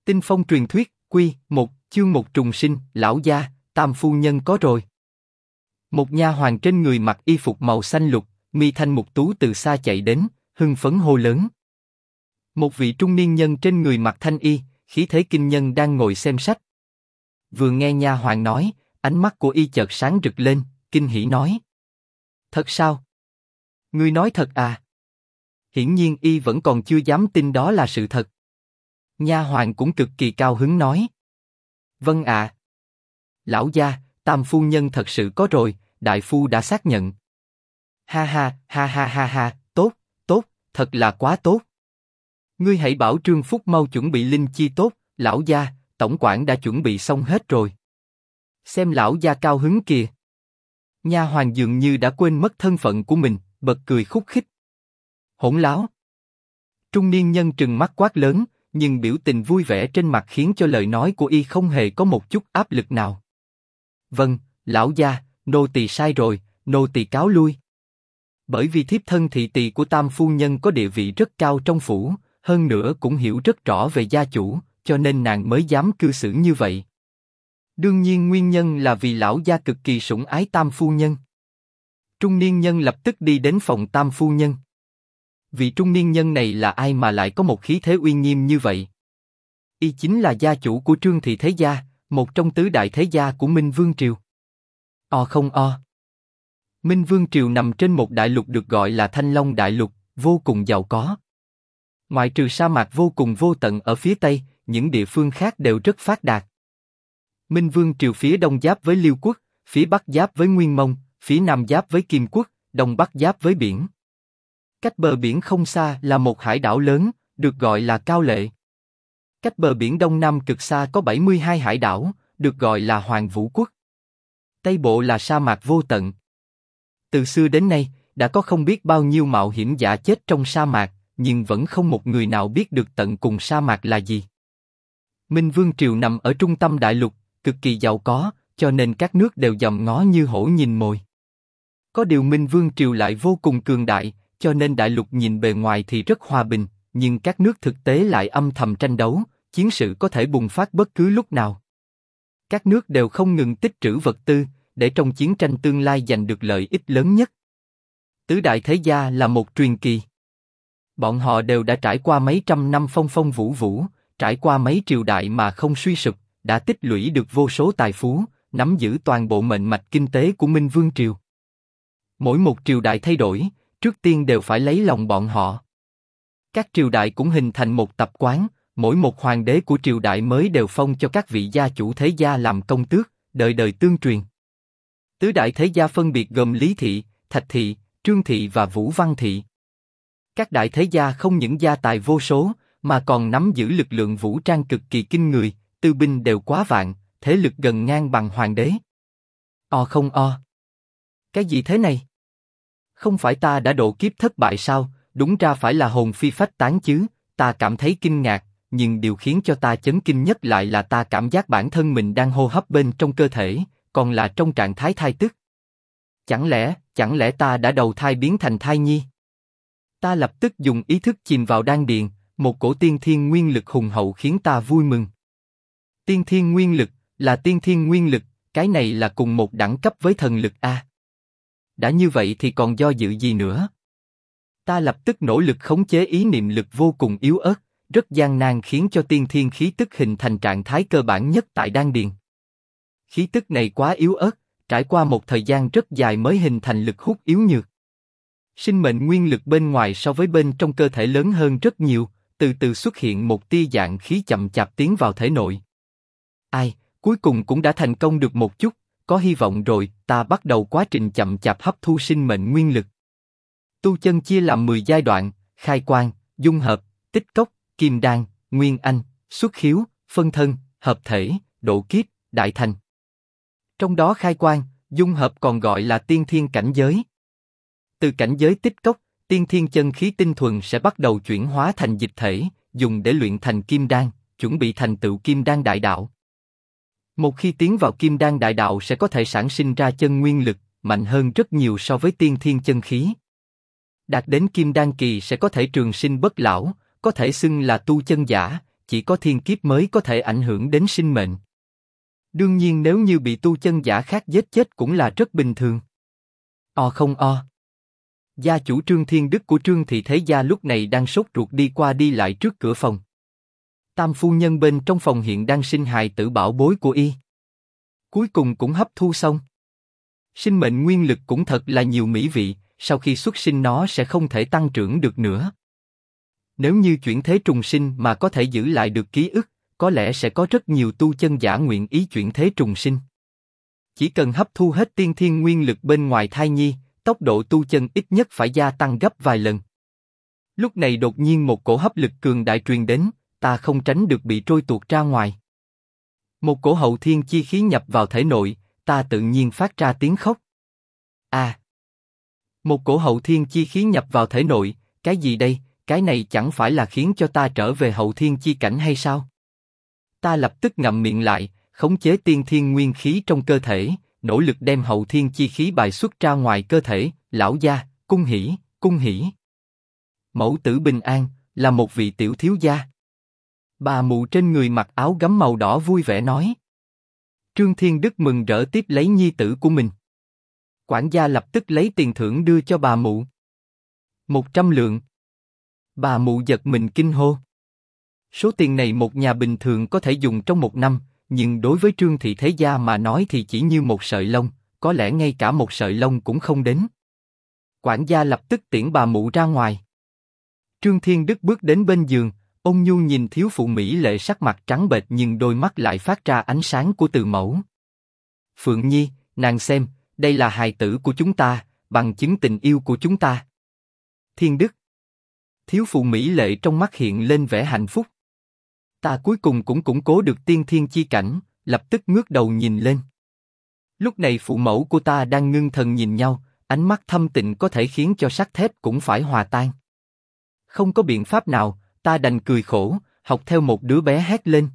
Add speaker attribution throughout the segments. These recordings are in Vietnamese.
Speaker 1: Tinh phong truyền thuyết, Quy 1, chương 1 trùng sinh, lão gia, tam phu nhân có rồi. Một nha hoàn trên người mặc y phục màu xanh lục, mi thanh mục tú từ xa chạy đến, hưng phấn hô lớn. Một vị trung niên nhân trên người mặc thanh y, khí thế kinh nhân đang ngồi xem sách. Vừa nghe nha hoàn nói, ánh mắt của y chợt sáng rực lên, kinh hỉ nói: Thật sao? Ngươi nói thật à? Hiển nhiên y vẫn còn chưa dám tin đó là sự thật. Nha hoàn cũng cực kỳ cao hứng nói: Vâng ạ. Lão gia, tam phu nhân thật sự có rồi, đại phu đã xác nhận. Ha ha, ha ha ha ha, tốt, tốt, thật là quá tốt. Ngươi hãy bảo Trương Phúc mau chuẩn bị linh chi tốt, lão gia, tổng quản đã chuẩn bị xong hết rồi. Xem lão gia cao hứng kìa. Nha hoàn dường như đã quên mất thân phận của mình, bật cười khúc khích. Hỗn láo. Trung niên nhân trừng mắt quát lớn, nhưng biểu tình vui vẻ trên mặt khiến cho lời nói của y không hề có một chút áp lực nào. Vâng, lão gia, nô tỳ sai rồi, nô tỳ cáo lui. Bởi vì thiếp thân thị tỳ của tam phu nhân có địa vị rất cao trong phủ, hơn nữa cũng hiểu rất rõ về gia chủ, cho nên nàng mới dám cư xử như vậy. Đương nhiên nguyên nhân là vì lão gia cực kỳ sủng ái tam phu nhân. Trung niên nhân lập tức đi đến phòng tam phu nhân. Vị trung niên nhân này là ai mà lại có một khí thế uy nghiêm như vậy? Y chính là gia chủ của Trương thị thế gia, một trong tứ đại thế gia của Minh Vương triều. Không. Minh Vương triều nằm trên một đại lục được gọi là Thanh Long đại lục, vô cùng giàu có. Ngoại trừ sa mạc vô cùng vô tận ở phía tây, những địa phương khác đều rất phát đạt. Minh Vương triều phía đông giáp với Liêu quốc, phía bắc giáp với Nguyên Mông, phía nam giáp với Kim quốc, đông bắc giáp với biển. Cách bờ biển không xa là một hải đảo lớn, được gọi là Cao Lệ. Cách bờ biển đông nam cực xa có 72 hải đảo, được gọi là Hoàng Vũ quốc. Tây bộ là sa mạc vô tận. Từ xưa đến nay, đã có không biết bao nhiêu mạo hiểm giả chết trong sa mạc, nhưng vẫn không một người nào biết được tận cùng sa mạc là gì. Minh Vương triều nằm ở trung tâm đại lục, cực kỳ giàu có, cho nên các nước đều dòm ngó như hổ nhìn mồi. Có điều Minh Vương triều lại vô cùng cường đại, cho nên đại lục nhìn bề ngoài thì rất hòa bình, nhưng các nước thực tế lại âm thầm tranh đấu, chiến sự có thể bùng phát bất cứ lúc nào. Các nước đều không ngừng tích trữ vật tư, để trong chiến tranh tương lai giành được lợi ích lớn nhất. Tứ đại thế gia là một truyền kỳ. Bọn họ đều đã trải qua mấy trăm năm phong phong vũ vũ, trải qua mấy triều đại mà không suy sụp, đã tích lũy được vô số tài phú, nắm giữ toàn bộ mệnh mạch kinh tế của Minh Vương triều. Mỗi một triều đại thay đổi, trước tiên đều phải lấy lòng bọn họ. Các triều đại cũng hình thành một tập quán, mỗi một hoàng đế của triều đại mới đều phong cho các vị gia chủ thế gia làm công tước, đời đời tương truyền. Tứ đại thế gia phân biệt gồm Lý thị, Thạch thị, Trương thị và Vũ Văn thị. Các đại thế gia không những gia tài vô số, mà còn nắm giữ lực lượng vũ trang cực kỳ kinh người, tư binh đều quá vạn, thế lực gần ngang bằng hoàng đế. Không. Cái gì thế này? Không phải ta đã độ kiếp thất bại sao? Đúng ra phải là hồn phi phách tán chứ. Ta cảm thấy kinh ngạc, nhưng điều khiến cho ta chấn kinh nhất lại là ta cảm giác bản thân mình đang hô hấp bên trong cơ thể, còn là trong trạng thái thai tức. Chẳng lẽ ta đã đầu thai biến thành thai nhi? Ta lập tức dùng ý thức chìm vào đan điền, một cổ tiên thiên nguyên lực hùng hậu khiến ta vui mừng. Tiên thiên nguyên lực, là tiên thiên nguyên lực, cái này là cùng một đẳng cấp với thần lực a. Đã như vậy thì còn do dự gì nữa? Ta lập tức nỗ lực khống chế ý niệm lực vô cùng yếu ớt, rất gian nan khiến cho tiên thiên khí tức hình thành trạng thái cơ bản nhất tại đan điền. Khí tức này quá yếu ớt, trải qua một thời gian rất dài mới hình thành lực hút yếu nhược. Sinh mệnh nguyên lực bên ngoài so với bên trong cơ thể lớn hơn rất nhiều, từ từ xuất hiện một tia dạng khí chậm chạp tiến vào thể nội. Cuối cùng cũng đã thành công được một chút, có hy vọng rồi. Ta bắt đầu quá trình chậm chạp hấp thu sinh mệnh nguyên lực. Tu chân chia làm 10 giai đoạn: khai quang, dung hợp, tích cốc, kim đan, nguyên anh, xuất khiếu, phân thân, hợp thể, độ kiếp, đại thành. Trong đó khai quang, dung hợp còn gọi là tiên thiên cảnh giới. Từ cảnh giới tích cốc, tiên thiên chân khí tinh thuần sẽ bắt đầu chuyển hóa thành dịch thể, dùng để luyện thành kim đan, chuẩn bị thành tựu kim đan đại đạo. Một khi tiến vào kim đan đại đạo sẽ có thể sản sinh ra chân nguyên lực, mạnh hơn rất nhiều so với tiên thiên chân khí. Đạt đến kim đan kỳ sẽ có thể trường sinh bất lão, có thể xưng là tu chân giả, chỉ có thiên kiếp mới có thể ảnh hưởng đến sinh mệnh. Đương nhiên nếu như bị tu chân giả khác giết chết cũng là rất bình thường. Không o. Gia chủ Trương Thiên Đức của Trương Thị Thế Gia lúc này đang sốt ruột đi qua đi lại trước cửa phòng. Tam phu nhân bên trong phòng hiện đang sinh hài tử bảo bối của y. Cuối cùng cũng hấp thu xong. Sinh mệnh nguyên lực cũng thật là nhiều mỹ vị, sau khi xuất sinh nó sẽ không thể tăng trưởng được nữa. Nếu như chuyển thế trùng sinh mà có thể giữ lại được ký ức, có lẽ sẽ có rất nhiều tu chân giả nguyện ý chuyển thế trùng sinh. Chỉ cần hấp thu hết tiên thiên nguyên lực bên ngoài thai nhi, tốc độ tu chân ít nhất phải gia tăng gấp vài lần. Lúc này đột nhiên một cổ hấp lực cường đại truyền đến, ta không tránh được bị trôi tuột ra ngoài. Một cổ hậu thiên chi khí nhập vào thể nội, ta tự nhiên phát ra tiếng khóc. Một cổ hậu thiên chi khí nhập vào thể nội, cái gì đây, cái này chẳng phải là khiến cho ta trở về hậu thiên chi cảnh hay sao? Ta lập tức ngậm miệng lại, khống chế tiên thiên nguyên khí trong cơ thể, nỗ lực đem hậu thiên chi khí bài xuất ra ngoài cơ thể. Lão gia, cung hỉ, cung hỉ. Mẫu tử bình an, là một vị tiểu thiếu gia. Bà mụ trên người mặc áo gấm màu đỏ vui vẻ nói. Trương Thiên Đức mừng rỡ tiếp lấy nhi tử của mình. Quản gia lập tức lấy tiền thưởng đưa cho bà mụ. 100 lượng. Bà mụ giật mình kinh hô. Số tiền này một nhà bình thường có thể dùng trong một năm, nhưng đối với Trương Thị Thế Gia mà nói thì chỉ như một sợi lông, có lẽ ngay cả một sợi lông cũng không đến. Quản gia lập tức tiễn bà mụ ra ngoài. Trương Thiên Đức bước đến bên giường, ôn nhu nhìn thiếu phụ mỹ lệ sắc mặt trắng bệch nhưng đôi mắt lại phát ra ánh sáng của từ mẫu. Phượng Nhi, nàng xem, đây là hài tử của chúng ta, bằng chứng tình yêu của chúng ta. Thiên Đức. Thiếu phụ mỹ lệ trong mắt hiện lên vẻ hạnh phúc. Ta cuối cùng cũng củng cố được tiên thiên chi cảnh, lập tức ngước đầu nhìn lên. Lúc này phụ mẫu của ta đang ngưng thần nhìn nhau, ánh mắt thâm tịnh có thể khiến cho sắt thép cũng phải hòa tan. Không có biện pháp nào, ta đành cười khổ, học theo một đứa bé hét lên.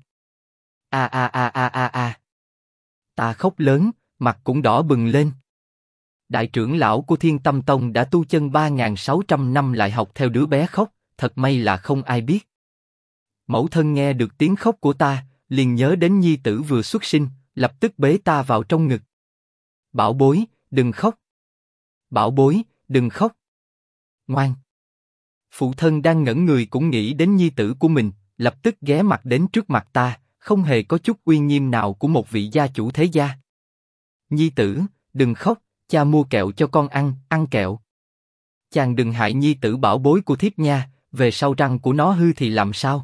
Speaker 1: Ta khóc lớn, mặt cũng đỏ bừng lên. Đại trưởng lão của Thiên Tâm Tông đã tu chân 3.600 năm lại học theo đứa bé khóc, thật may là không ai biết. Mẫu thân nghe được tiếng khóc của ta, liền nhớ đến nhi tử vừa xuất sinh, lập tức bế ta vào trong ngực. Bảo bối, đừng khóc. Bảo bối, đừng khóc. Ngoan. Phụ thân đang ngẩn người cũng nghĩ đến nhi tử của mình, lập tức ghé mặt đến trước mặt ta, không hề có chút uy nghiêm nào của một vị gia chủ thế gia. Nhi tử, đừng khóc, cha mua kẹo cho con ăn kẹo. Chàng đừng hại nhi tử bảo bối của thiếp nha, về sau răng của nó hư thì làm sao?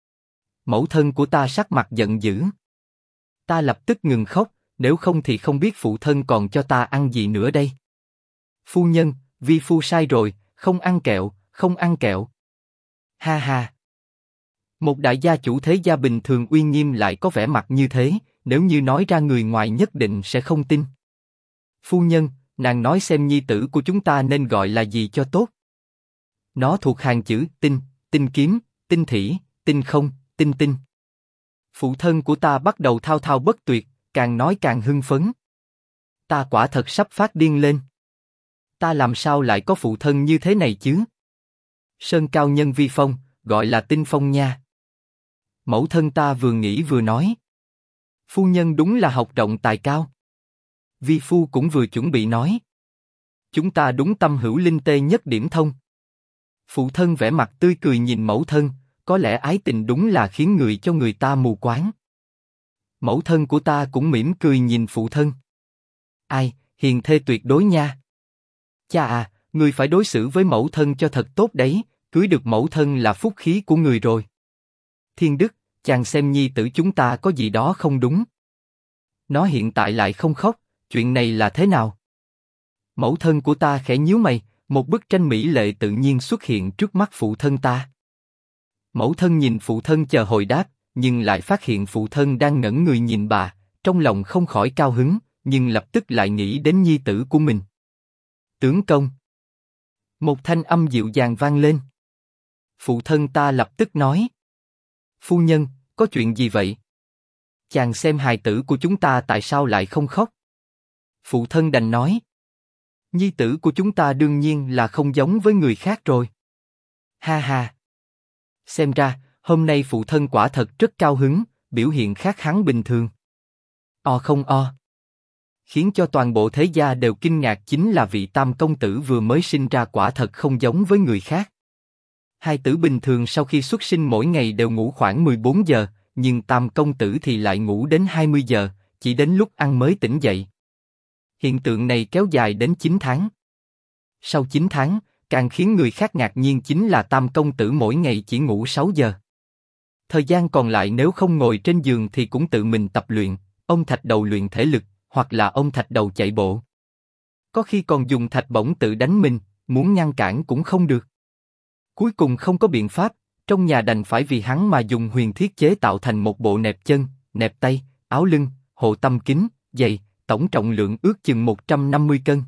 Speaker 1: Mẫu thân của ta sắc mặt giận dữ. Ta lập tức ngừng khóc, nếu không thì không biết phụ thân còn cho ta ăn gì nữa đây. Phu nhân, vi phu sai rồi, không ăn kẹo, không ăn kẹo. Ha ha. Một đại gia chủ thế gia bình thường uy nghiêm lại có vẻ mặt như thế, nếu như nói ra người ngoài nhất định sẽ không tin. Phu nhân, nàng nói xem nhi tử của chúng ta nên gọi là gì cho tốt. Nó thuộc hàng chữ tinh, tinh kiếm, tinh thủy, tinh không, tinh tinh. Phụ thân của ta bắt đầu thao thao bất tuyệt, càng nói càng hưng phấn. Ta quả thật sắp phát điên lên. Ta làm sao lại có phụ thân như thế này chứ? Sơn cao nhân vi phong, gọi là tinh phong nha. Mẫu thân ta vừa nghĩ vừa nói. Phu nhân đúng là học rộng tài cao. Vi phu cũng vừa chuẩn bị nói. Chúng ta đúng tâm hữu linh tê nhất điểm thông. Phụ thân vẻ mặt tươi cười nhìn mẫu thân, có lẽ ái tình đúng là khiến người cho người ta mù quáng. Mẫu thân của ta cũng mỉm cười nhìn phụ thân. Ai, hiền thê tuyệt đối nha. Cha à, người phải đối xử với mẫu thân cho thật tốt đấy, cưới được mẫu thân là phúc khí của người rồi. Thiên Đức, chàng xem nhi tử chúng ta có gì đó không đúng. Nó hiện tại lại không khóc, chuyện này là thế nào? Mẫu thân của ta khẽ nhíu mày, một bức tranh mỹ lệ tự nhiên xuất hiện trước mắt phụ thân ta. Mẫu thân nhìn phụ thân chờ hồi đáp, nhưng lại phát hiện phụ thân đang ngẩn người nhìn bà, trong lòng không khỏi cao hứng, nhưng lập tức lại nghĩ đến nhi tử của mình. Tướng công. Một thanh âm dịu dàng vang lên. Phụ thân ta lập tức nói. Phu nhân, có chuyện gì vậy? Chàng xem hài tử của chúng ta tại sao lại không khóc? Phụ thân đành nói. Nhi tử của chúng ta đương nhiên là không giống với người khác rồi. Ha ha. Xem ra, Hôm nay phụ thân quả thật rất cao hứng, biểu hiện khác hắn bình thường. Không o. Khiến cho toàn bộ thế gia đều kinh ngạc chính là vị Tam công tử vừa mới sinh ra quả thật không giống với người khác. Hai tử bình thường sau khi xuất sinh mỗi ngày đều ngủ khoảng 14 giờ, nhưng Tam công tử thì lại ngủ đến 20 giờ, chỉ đến lúc ăn mới tỉnh dậy. Hiện tượng này kéo dài đến 9 tháng. Sau 9 tháng, càng khiến người khác ngạc nhiên chính là Tam công tử mỗi ngày chỉ ngủ 6 giờ. Thời gian còn lại nếu không ngồi trên giường thì cũng tự mình tập luyện, ông thạch đầu luyện thể lực, hoặc là ông thạch đầu chạy bộ. Có khi còn dùng thạch bổng tự đánh mình, muốn ngăn cản cũng không được. Cuối cùng không có biện pháp, trong nhà đành phải vì hắn mà dùng huyền thiết chế tạo thành một bộ nẹp chân, nẹp tay, áo lưng, hộ tâm kính, giày, tổng trọng lượng ước chừng 150 cân.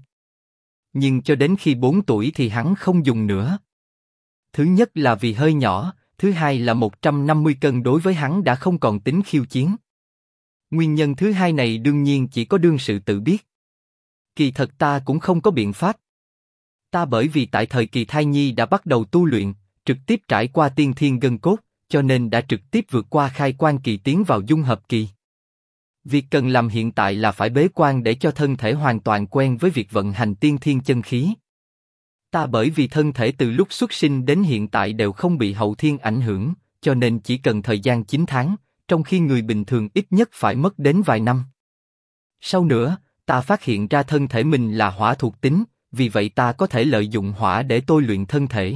Speaker 1: Nhưng cho đến khi 4 tuổi thì hắn không dùng nữa. Thứ nhất là vì hơi nhỏ, thứ hai là 150 cân đối với hắn đã không còn tính khiêu chiến. Nguyên nhân thứ hai này đương nhiên chỉ có đương sự tự biết. Kỳ thật ta cũng không có biện pháp. Ta bởi vì tại thời kỳ thai nhi đã bắt đầu tu luyện, trực tiếp trải qua tiên thiên gân cốt, cho nên đã trực tiếp vượt qua khai quan kỳ tiến vào dung hợp kỳ. Việc cần làm hiện tại là phải bế quan để cho thân thể hoàn toàn quen với việc vận hành tiên thiên chân khí. Ta bởi vì thân thể từ lúc xuất sinh đến hiện tại đều không bị hậu thiên ảnh hưởng, cho nên chỉ cần thời gian 9 tháng, trong khi người bình thường ít nhất phải mất đến vài năm. Sau nữa, ta phát hiện ra thân thể mình là hỏa thuộc tính, vì vậy ta có thể lợi dụng hỏa để tôi luyện thân thể.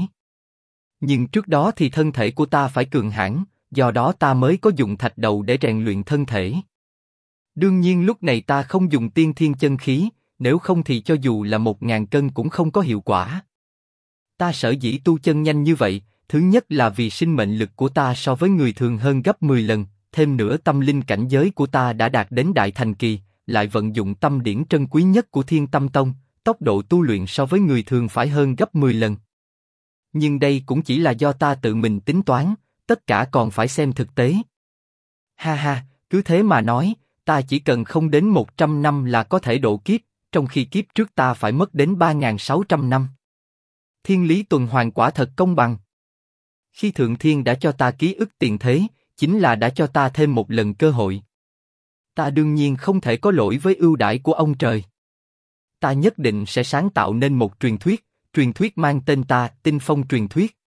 Speaker 1: Nhưng trước đó thì thân thể của ta phải cường hãn, do đó ta mới có dùng thạch đầu để rèn luyện thân thể. Đương nhiên lúc này ta không dùng tiên thiên chân khí, nếu không thì cho dù là 1000 cân cũng không có hiệu quả. Ta sở dĩ tu chân nhanh như vậy, thứ nhất là vì sinh mệnh lực của ta so với người thường hơn gấp 10 lần, thêm nữa tâm linh cảnh giới của ta đã đạt đến đại thành kỳ, lại vận dụng tâm điển trân quý nhất của Thiên Tâm Tông, tốc độ tu luyện so với người thường phải hơn gấp 10 lần. Nhưng đây cũng chỉ là do ta tự mình tính toán, tất cả còn phải xem thực tế. Ha ha, cứ thế mà nói, ta chỉ cần không đến 100 năm là có thể độ kiếp, trong khi kiếp trước ta phải mất đến 3600 năm. Thiên lý tuần hoàn quả thật công bằng. Khi Thượng Thiên đã cho ta ký ức tiền thế, chính là đã cho ta thêm một lần cơ hội. Ta đương nhiên không thể có lỗi với ưu đãi của ông trời. Ta nhất định sẽ sáng tạo nên một truyền thuyết mang tên ta, Tinh Phong truyền thuyết.